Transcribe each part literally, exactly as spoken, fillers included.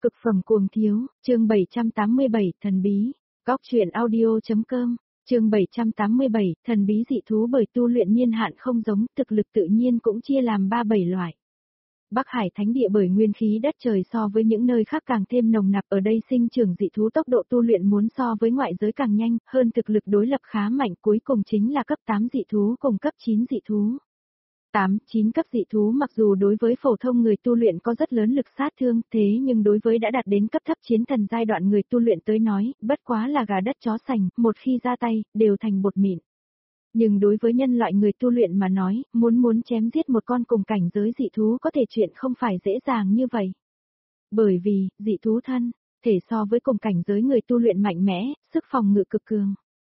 Cực phẩm cuồng thiếu, chương bảy trăm tám mươi bảy, thần bí, góc truyện audio.com, chương bảy trăm tám mươi bảy, thần bí dị thú bởi tu luyện niên hạn không giống, thực lực tự nhiên cũng chia làm ba bảy loại. Bắc Hải Thánh Địa bởi nguyên khí đất trời so với những nơi khác càng thêm nồng nặc, ở đây sinh trưởng dị thú tốc độ tu luyện muốn so với ngoại giới càng nhanh, hơn thực lực đối lập khá mạnh, cuối cùng chính là cấp tám dị thú cùng cấp chín dị thú. tám, chín cấp dị thú mặc dù đối với phổ thông người tu luyện có rất lớn lực sát thương, thế nhưng đối với đã đạt đến cấp thấp chiến thần giai đoạn người tu luyện tới nói, bất quá là gà đất chó sành, một khi ra tay, đều thành bột mịn. Nhưng đối với nhân loại người tu luyện mà nói, muốn muốn chém giết một con cùng cảnh giới dị thú có thể chuyện không phải dễ dàng như vậy. Bởi vì, dị thú thân, thể so với cùng cảnh giới người tu luyện mạnh mẽ, sức phòng ngự cực cường.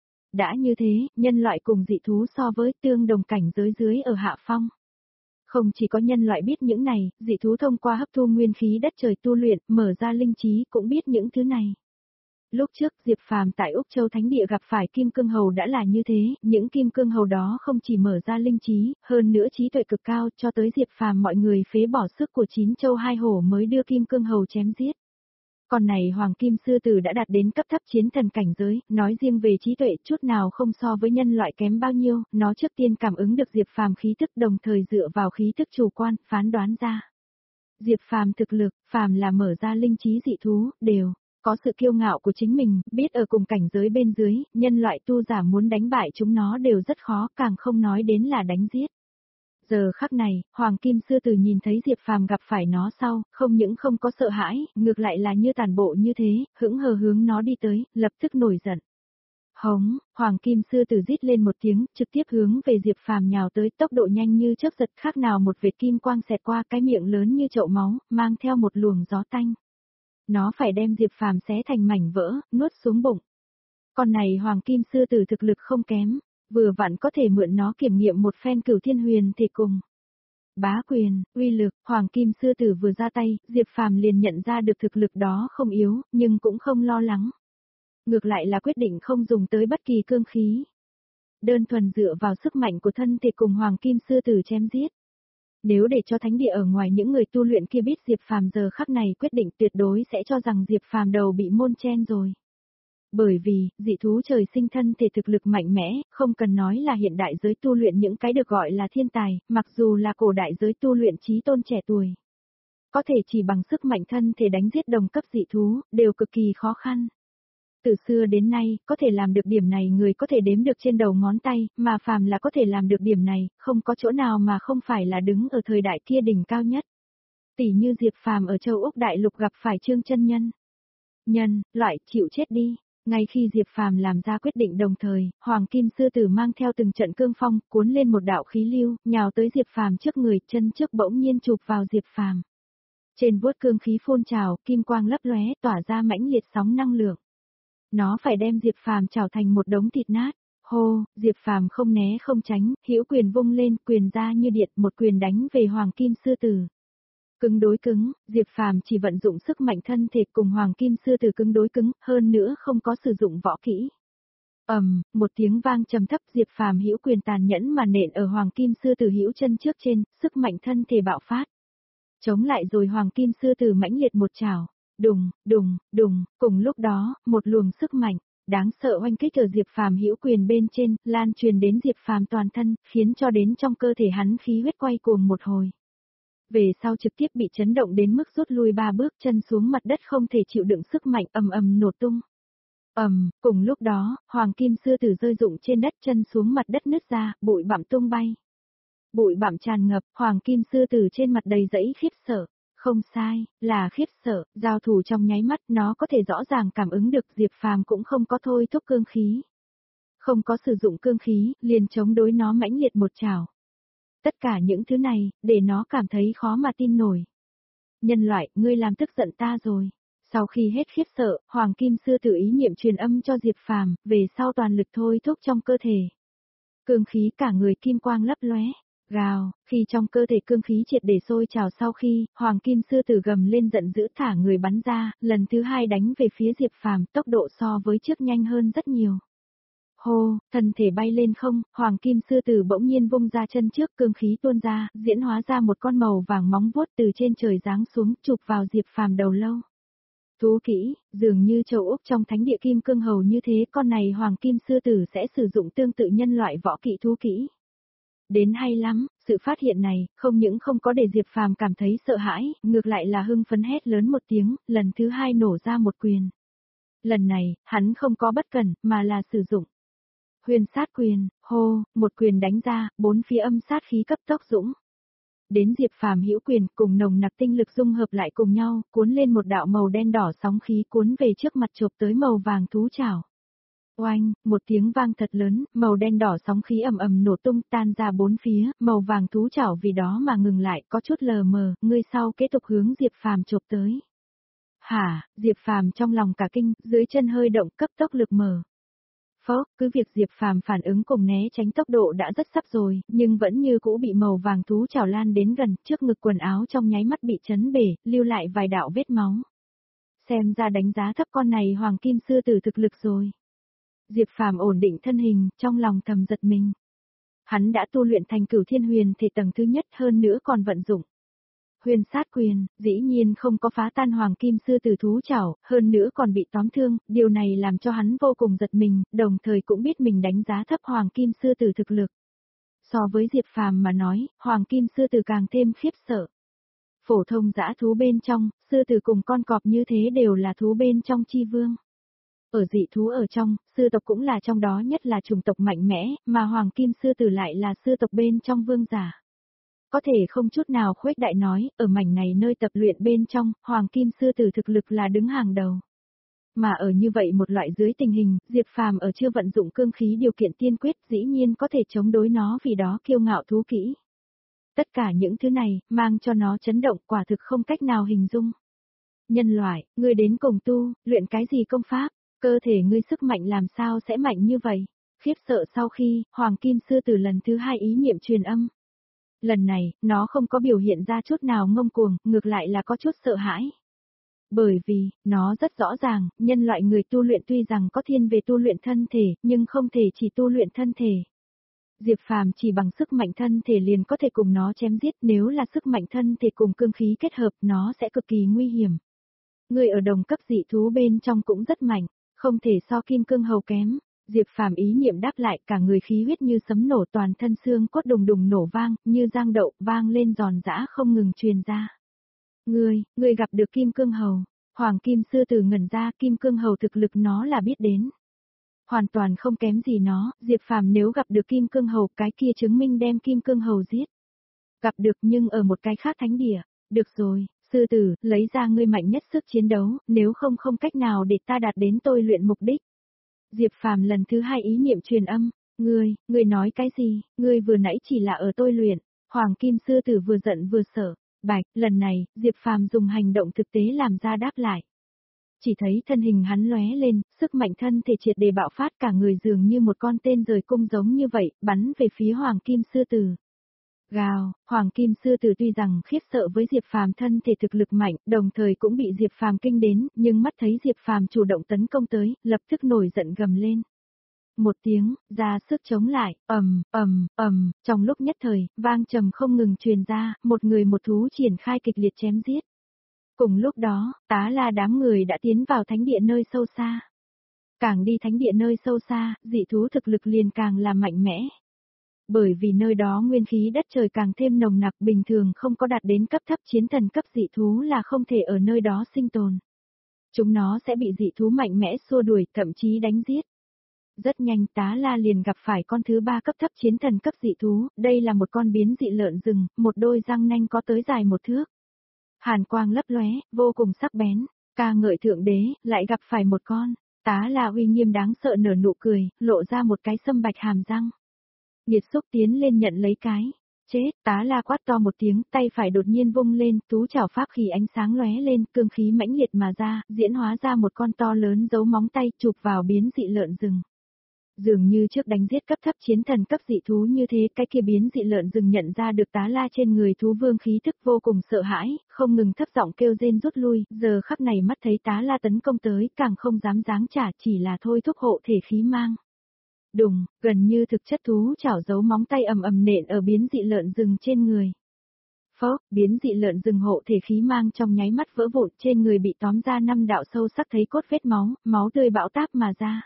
Đã như thế, nhân loại cùng dị thú so với tương đồng cảnh giới dưới ở hạ phong. Không chỉ có nhân loại biết những này, dị thú thông qua hấp thu nguyên khí đất trời tu luyện, mở ra linh trí cũng biết những thứ này. Lúc trước Diệp Phàm tại Úc Châu Thánh Địa gặp phải Kim Cương Hầu đã là như thế, những Kim Cương Hầu đó không chỉ mở ra linh trí, hơn nữa trí tuệ cực cao, cho tới Diệp Phàm mọi người phế bỏ sức của chín châu hai hổ mới đưa Kim Cương Hầu chém giết. Còn này Hoàng Kim Sư Tử đã đạt đến cấp thấp chiến thần cảnh giới, nói riêng về trí tuệ chút nào không so với nhân loại kém bao nhiêu, nó trước tiên cảm ứng được Diệp Phàm khí tức đồng thời dựa vào khí tức chủ quan, phán đoán ra. Diệp Phàm thực lực, phàm là mở ra linh trí dị thú, đều có sự kiêu ngạo của chính mình, biết ở cùng cảnh giới bên dưới, nhân loại tu giả muốn đánh bại chúng nó đều rất khó, càng không nói đến là đánh giết. Giờ khắc này, Hoàng Kim Sư Tử nhìn thấy Diệp Phàm gặp phải nó sau, không những không có sợ hãi, ngược lại là như tàn bộ như thế, hững hờ hướng nó đi tới, lập tức nổi giận. Hống, Hoàng Kim Sư Tử rít lên một tiếng, trực tiếp hướng về Diệp Phàm nhào tới, tốc độ nhanh như chớp giật, khác nào một vệt kim quang xẹt qua, cái miệng lớn như chậu máu, mang theo một luồng gió tanh. Nó phải đem Diệp Phàm xé thành mảnh vỡ, nuốt xuống bụng. Con này Hoàng Kim Sư Tử thực lực không kém, vừa vặn có thể mượn nó kiểm nghiệm một phen Cửu Thiên Huyền thể cùng. Bá quyền, uy lực, Hoàng Kim Sư Tử vừa ra tay, Diệp Phàm liền nhận ra được thực lực đó không yếu, nhưng cũng không lo lắng. Ngược lại là quyết định không dùng tới bất kỳ cương khí. Đơn thuần dựa vào sức mạnh của thân thể cùng Hoàng Kim Sư Tử chém giết. Nếu để cho Thánh Địa ở ngoài những người tu luyện kia biết Diệp Phàm giờ khắc này quyết định tuyệt đối sẽ cho rằng Diệp Phàm đầu bị môn chen rồi. Bởi vì, dị thú trời sinh thân thể thực lực mạnh mẽ, không cần nói là hiện đại giới tu luyện những cái được gọi là thiên tài, mặc dù là cổ đại giới tu luyện trí tôn trẻ tuổi. Có thể chỉ bằng sức mạnh thân thể đánh giết đồng cấp dị thú, đều cực kỳ khó khăn. Từ xưa đến nay, có thể làm được điểm này người có thể đếm được trên đầu ngón tay, mà phàm là có thể làm được điểm này, không có chỗ nào mà không phải là đứng ở thời đại kia đỉnh cao nhất. Tỷ như Diệp Phàm ở châu Úc Đại Lục gặp phải Trương Chân Nhân. Nhân, loại, chịu chết đi. Ngay khi Diệp Phàm làm ra quyết định đồng thời, Hoàng Kim Sư Tử mang theo từng trận cương phong, cuốn lên một đạo khí lưu, nhào tới Diệp Phàm trước người, chân trước bỗng nhiên chụp vào Diệp Phàm. Trên vuốt cương khí phun trào, kim quang lấp lóe, tỏa ra mãnh liệt sóng năng lượng. Nó phải đem Diệp Phàm trào thành một đống thịt nát. Hô, Diệp Phàm không né không tránh, hữu quyền vung lên, quyền ra như điện, một quyền đánh về Hoàng Kim Sư Tử. Cứng đối cứng, Diệp Phàm chỉ vận dụng sức mạnh thân thể cùng Hoàng Kim Sư Tử cứng đối cứng, hơn nữa không có sử dụng võ kỹ. Ầm, um, một tiếng vang trầm thấp, Diệp Phàm hữu quyền tàn nhẫn mà nện ở Hoàng Kim Sư Tử hữu chân trước trên, sức mạnh thân thể bạo phát. Chống lại rồi Hoàng Kim Sư Tử mãnh liệt một trảo. Đùng, đùng, đùng, cùng lúc đó, một luồng sức mạnh đáng sợ oanh kích ở Diệp Phàm hữu quyền bên trên, lan truyền đến Diệp Phàm toàn thân, khiến cho đến trong cơ thể hắn khí huyết quay cuồng một hồi. Về sau trực tiếp bị chấn động đến mức rút lui ba bước, chân xuống mặt đất không thể chịu đựng sức mạnh, ầm ầm nổ tung. Ầm, cùng lúc đó, Hoàng Kim Sư Tử rơi rụng trên đất, chân xuống mặt đất nứt ra, bụi bặm tung bay. Bụi bặm tràn ngập, Hoàng Kim Sư Tử trên mặt đầy dẫy khiếp sợ. Không sai, là khiếp sợ, giao thủ trong nháy mắt, nó có thể rõ ràng cảm ứng được Diệp Phàm cũng không có thôi thúc cương khí. Không có sử dụng cương khí, liền chống đối nó mãnh liệt một trảo. Tất cả những thứ này, để nó cảm thấy khó mà tin nổi. Nhân loại, ngươi làm tức giận ta rồi. Sau khi hết khiếp sợ, Hoàng Kim Sư Tử ý niệm truyền âm cho Diệp Phàm, về sau toàn lực thôi thúc trong cơ thể. Cương khí cả người kim quang lấp lóe. Gào, khi trong cơ thể cương khí triệt để sôi trào sau khi, Hoàng Kim Sư Tử gầm lên giận dữ thả người bắn ra, lần thứ hai đánh về phía Diệp Phàm, tốc độ so với trước nhanh hơn rất nhiều. Hô, thân thể bay lên không, Hoàng Kim Sư Tử bỗng nhiên vung ra chân trước, cương khí tuôn ra, diễn hóa ra một con màu vàng móng vuốt từ trên trời giáng xuống, chụp vào Diệp Phàm đầu lâu. Thú kỹ, dường như châu Úc trong thánh địa kim cương hầu như thế, con này hoàng kim sư tử sẽ sử dụng tương tự nhân loại võ kỹ thú kỹ. Đến hay lắm, sự phát hiện này, không những không có để Diệp Phàm cảm thấy sợ hãi, ngược lại là hưng phấn hét lớn một tiếng, lần thứ hai nổ ra một quyền. Lần này, hắn không có bất cẩn, mà là sử dụng. Huyền sát quyền, hô, một quyền đánh ra, bốn phía âm sát khí cấp tốc dũng. Đến Diệp Phàm hữu quyền cùng nồng nặc tinh lực dung hợp lại cùng nhau, cuốn lên một đạo màu đen đỏ sóng khí cuốn về trước mặt chộp tới màu vàng thú chảo. Oanh, một tiếng vang thật lớn, màu đen đỏ sóng khí ầm ầm nổ tung tan ra bốn phía, màu vàng thú chảo vì đó mà ngừng lại, có chút lờ mờ, người sau kế tục hướng Diệp Phàm chộp tới. Hả, Diệp Phàm trong lòng cả kinh, dưới chân hơi động cấp tốc lực mở. Phốc, cứ việc Diệp Phàm phản ứng cùng né tránh tốc độ đã rất sắp rồi, nhưng vẫn như cũ bị màu vàng thú chảo lan đến gần, trước ngực quần áo trong nháy mắt bị chấn bể, lưu lại vài đạo vết máu. Xem ra đánh giá thấp con này hoàng kim sư tử thực lực rồi. Diệp Phàm ổn định thân hình, trong lòng thầm giật mình. Hắn đã tu luyện thành Cửu Thiên Huyền thể tầng thứ nhất, hơn nữa còn vận dụng Huyền sát quyền, dĩ nhiên không có phá tan hoàng kim sư tử thú chảo, hơn nữa còn bị tóm thương, điều này làm cho hắn vô cùng giật mình, đồng thời cũng biết mình đánh giá thấp hoàng kim sư tử thực lực. So với Diệp Phàm mà nói, hoàng kim sư tử càng thêm khiếp sợ. Phổ thông dã thú bên trong, sư tử cùng con cọp như thế đều là thú bên trong chi vương. Ở dị thú ở trong, sư tộc cũng là trong đó nhất là chủng tộc mạnh mẽ, mà hoàng kim sư tử lại là sư tộc bên trong vương giả. Có thể không chút nào khuếch đại nói, ở mảnh này nơi tập luyện bên trong, hoàng kim sư tử thực lực là đứng hàng đầu. Mà ở như vậy một loại dưới tình hình, Diệp Phàm ở chưa vận dụng cương khí điều kiện tiên quyết dĩ nhiên có thể chống đối nó vì đó kiêu ngạo thú kỹ. Tất cả những thứ này, mang cho nó chấn động quả thực không cách nào hình dung. Nhân loại, ngươi đến cùng tu, luyện cái gì công pháp, cơ thể ngươi sức mạnh làm sao sẽ mạnh như vậy? Khiếp sợ sau khi, hoàng kim sư tử lần thứ hai ý niệm truyền âm. Lần này, nó không có biểu hiện ra chút nào ngông cuồng, ngược lại là có chút sợ hãi. Bởi vì, nó rất rõ ràng, nhân loại người tu luyện tuy rằng có thiên về tu luyện thân thể, nhưng không thể chỉ tu luyện thân thể. Diệp Phàm chỉ bằng sức mạnh thân thể liền có thể cùng nó chém giết, nếu là sức mạnh thân thể cùng cương khí kết hợp, nó sẽ cực kỳ nguy hiểm. Người ở đồng cấp dị thú bên trong cũng rất mạnh, không thể so kim cương hầu kém. Diệp Phàm ý niệm đáp lại, cả người khí huyết như sấm nổ, toàn thân xương cốt đùng đùng nổ vang, như giang đậu, vang lên giòn giã không ngừng truyền ra. Ngươi, ngươi gặp được kim cương hầu. Hoàng kim sư tử ngẩn ra, kim cương hầu thực lực nó là biết đến. Hoàn toàn không kém gì nó, Diệp Phàm nếu gặp được kim cương hầu, cái kia chứng minh đem kim cương hầu giết. Gặp được nhưng ở một cái khác thánh địa. Được rồi, sư tử, lấy ra ngươi mạnh nhất sức chiến đấu, nếu không không cách nào để ta đạt đến tôi luyện mục đích. Diệp Phàm lần thứ hai ý niệm truyền âm, ngươi, ngươi nói cái gì, ngươi vừa nãy chỉ là ở tôi luyện. Hoàng kim sư tử vừa giận vừa sợ, bạch, lần này, Diệp Phàm dùng hành động thực tế làm ra đáp lại. Chỉ thấy thân hình hắn lóe lên, sức mạnh thân thể triệt để bạo phát, cả người dường như một con tên rời cung giống như vậy, bắn về phía hoàng kim sư tử. Gào, hoàng kim sư tử tuy rằng khiếp sợ với Diệp Phàm thân thể thực lực mạnh, đồng thời cũng bị Diệp Phàm kinh đến, nhưng mắt thấy Diệp Phàm chủ động tấn công tới, lập tức nổi giận gầm lên. Một tiếng, ra sức chống lại, ầm, ầm, ầm, trong lúc nhất thời, vang trầm không ngừng truyền ra, một người một thú triển khai kịch liệt chém giết. Cùng lúc đó, tá la đám người đã tiến vào thánh địa nơi sâu xa. Càng đi thánh địa nơi sâu xa, dị thú thực lực liền càng là mạnh mẽ. Bởi vì nơi đó nguyên khí đất trời càng thêm nồng nặc, bình thường không có đạt đến cấp thấp chiến thần cấp dị thú là không thể ở nơi đó sinh tồn. Chúng nó sẽ bị dị thú mạnh mẽ xua đuổi, thậm chí đánh giết. Rất nhanh tá la liền gặp phải con thứ ba cấp thấp chiến thần cấp dị thú, đây là một con biến dị lợn rừng, một đôi răng nanh có tới dài một thước. Hàn quang lấp lóe, vô cùng sắc bén, ca ngợi thượng đế, lại gặp phải một con, tá la uy nghiêm đáng sợ nở nụ cười, lộ ra một cái sâm bạch hàm răng. Nhiệt xúc tiến lên nhận lấy cái, chết, tá la quát to một tiếng, tay phải đột nhiên vung lên, tú chảo pháp khí ánh sáng lóe lên, cương khí mãnh liệt mà ra, diễn hóa ra một con to lớn giấu móng tay chụp vào biến dị lợn rừng. Dường như trước đánh giết cấp thấp chiến thần cấp dị thú như thế, cái kia biến dị lợn rừng nhận ra được tá la trên người thú vương khí thức vô cùng sợ hãi, không ngừng thấp giọng kêu rên rút lui, giờ khắc này mắt thấy tá la tấn công tới, càng không dám giáng trả, chỉ là thôi thúc hộ thể khí mang. Đùng, gần như thực chất thú chảo giấu móng tay ầm ầm nện ở biến dị lợn rừng trên người. Phốc, biến dị lợn rừng hộ thể khí mang trong nháy mắt vỡ vụn, trên người bị tóm ra năm đạo sâu sắc thấy cốt vết máu, máu tươi bão táp mà ra.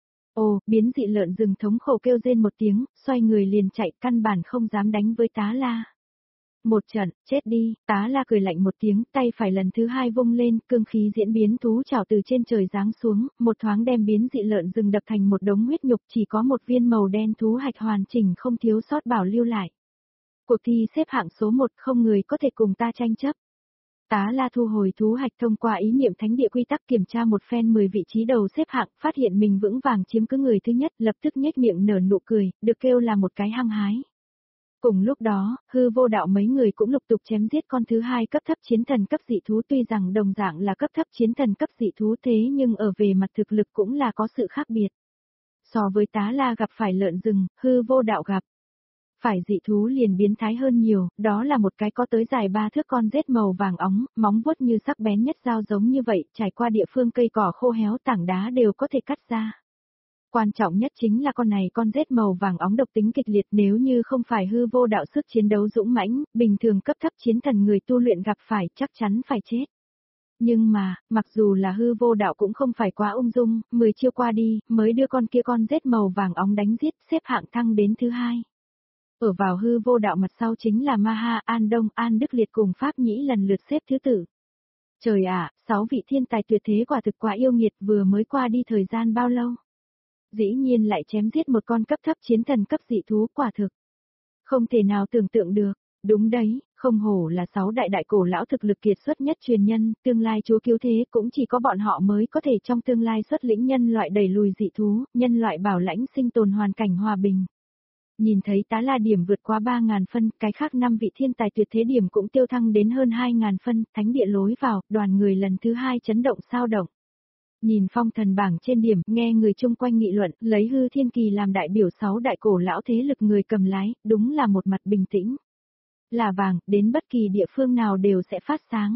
Ồ, biến dị lợn rừng thống khổ kêu rên một tiếng, xoay người liền chạy, căn bản không dám đánh với Tá La. Một trận, chết đi, Tá La cười lạnh một tiếng, tay phải lần thứ hai vung lên, cương khí diễn biến thú trảo từ trên trời giáng xuống, một thoáng đem biến dị lợn rừng đập thành một đống huyết nhục, chỉ có một viên màu đen thú hạch hoàn chỉnh không thiếu sót bảo lưu lại. Cuộc thi xếp hạng số một, không người có thể cùng ta tranh chấp. Tá La thu hồi thú hạch thông qua ý niệm thánh địa quy tắc kiểm tra một phen mười vị trí đầu xếp hạng, phát hiện mình vững vàng chiếm cứ người thứ nhất, lập tức nhếch miệng nở nụ cười, được kêu là một cái hăng hái. Cùng lúc đó, hư vô đạo mấy người cũng lục tục chém giết con thứ hai cấp thấp chiến thần cấp dị thú, tuy rằng đồng dạng là cấp thấp chiến thần cấp dị thú thế nhưng ở về mặt thực lực cũng là có sự khác biệt. So với Tá La gặp phải lợn rừng, hư vô đạo gặp phải dị thú liền biến thái hơn nhiều, đó là một cái có tới dài ba thước con rết màu vàng óng, móng vuốt như sắc bén nhất dao giống như vậy, trải qua địa phương cây cỏ khô héo tảng đá đều có thể cắt ra. Quan trọng nhất chính là con này con rết màu vàng óng độc tính kịch liệt, nếu như không phải hư vô đạo sức chiến đấu dũng mãnh, bình thường cấp thấp chiến thần người tu luyện gặp phải chắc chắn phải chết. Nhưng mà, mặc dù là hư vô đạo cũng không phải quá ung dung, mười chiêu qua đi, mới đưa con kia con rết màu vàng óng đánh giết, xếp hạng thăng đến thứ hai. Ở vào hư vô đạo mặt sau chính là Maha, An Đông, An Đức Liệt cùng Pháp Nhĩ lần lượt xếp thứ tự. Trời ạ, sáu vị thiên tài tuyệt thế quả thực quá yêu nghiệt, vừa mới qua đi thời gian bao lâu. Dĩ nhiên lại chém giết một con cấp thấp chiến thần cấp dị thú, quả thực. Không thể nào tưởng tượng được, đúng đấy, không hổ là sáu đại đại cổ lão thực lực kiệt xuất nhất truyền nhân, tương lai chúa cứu thế cũng chỉ có bọn họ mới có thể trong tương lai xuất lĩnh nhân loại đẩy lùi dị thú, nhân loại bảo lãnh sinh tồn hoàn cảnh hòa bình. Nhìn thấy Tá La điểm vượt qua ba ngàn phân, cái khác năm vị thiên tài tuyệt thế điểm cũng tiêu thăng đến hơn hai ngàn phân, thánh địa lối vào, đoàn người lần thứ hai chấn động sao động. Nhìn phong thần bảng trên điểm, nghe người chung quanh nghị luận, lấy hư thiên kỳ làm đại biểu sáu đại cổ lão thế lực người cầm lái, đúng là một mặt bình tĩnh. Là vàng, đến bất kỳ địa phương nào đều sẽ phát sáng.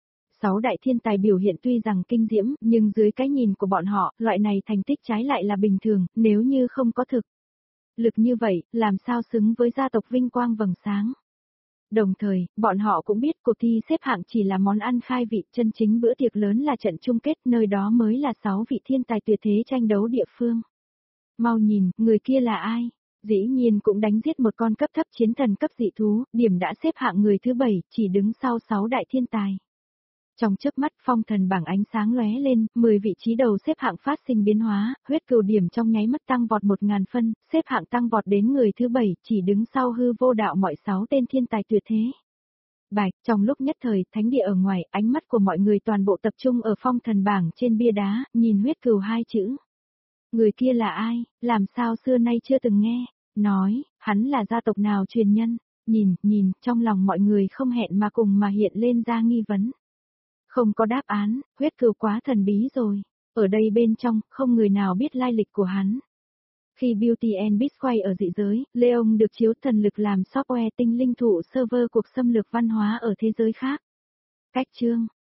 Sáu đại thiên tài biểu hiện tuy rằng kinh diễm, nhưng dưới cái nhìn của bọn họ, loại này thành tích trái lại là bình thường, nếu như không có thực lực như vậy, làm sao xứng với gia tộc vinh quang vầng sáng. Đồng thời, bọn họ cũng biết cuộc thi xếp hạng chỉ là món ăn khai vị, chân chính bữa tiệc lớn là trận chung kết, nơi đó mới là sáu vị thiên tài tuyệt thế tranh đấu địa phương. Mau nhìn, người kia là ai? Dĩ nhiên cũng đánh giết một con cấp thấp chiến thần cấp dị thú, điểm đã xếp hạng người thứ bảy, chỉ đứng sau sáu đại thiên tài. Trong chớp mắt phong thần bảng ánh sáng lóe lên, mười vị trí đầu xếp hạng phát sinh biến hóa, huyết cừu điểm trong nháy mắt tăng vọt một ngàn phân, xếp hạng tăng vọt đến người thứ bảy, chỉ đứng sau hư vô đạo mọi sáu tên thiên tài tuyệt thế. Bạch, trong lúc nhất thời, thánh địa ở ngoài, ánh mắt của mọi người toàn bộ tập trung ở phong thần bảng trên bia đá, nhìn huyết cừu hai chữ. Người kia là ai, làm sao xưa nay chưa từng nghe, nói, hắn là gia tộc nào truyền nhân, nhìn, nhìn, trong lòng mọi người không hẹn mà cùng mà hiện lên ra nghi vấn. Không có đáp án, huyết cừu quá thần bí rồi. Ở đây bên trong, không người nào biết lai lịch của hắn. Khi Beauty and Beast quay ở dị giới, Leon được chiếu thần lực làm software tinh linh thụ server cuộc xâm lược văn hóa ở thế giới khác. Cách chương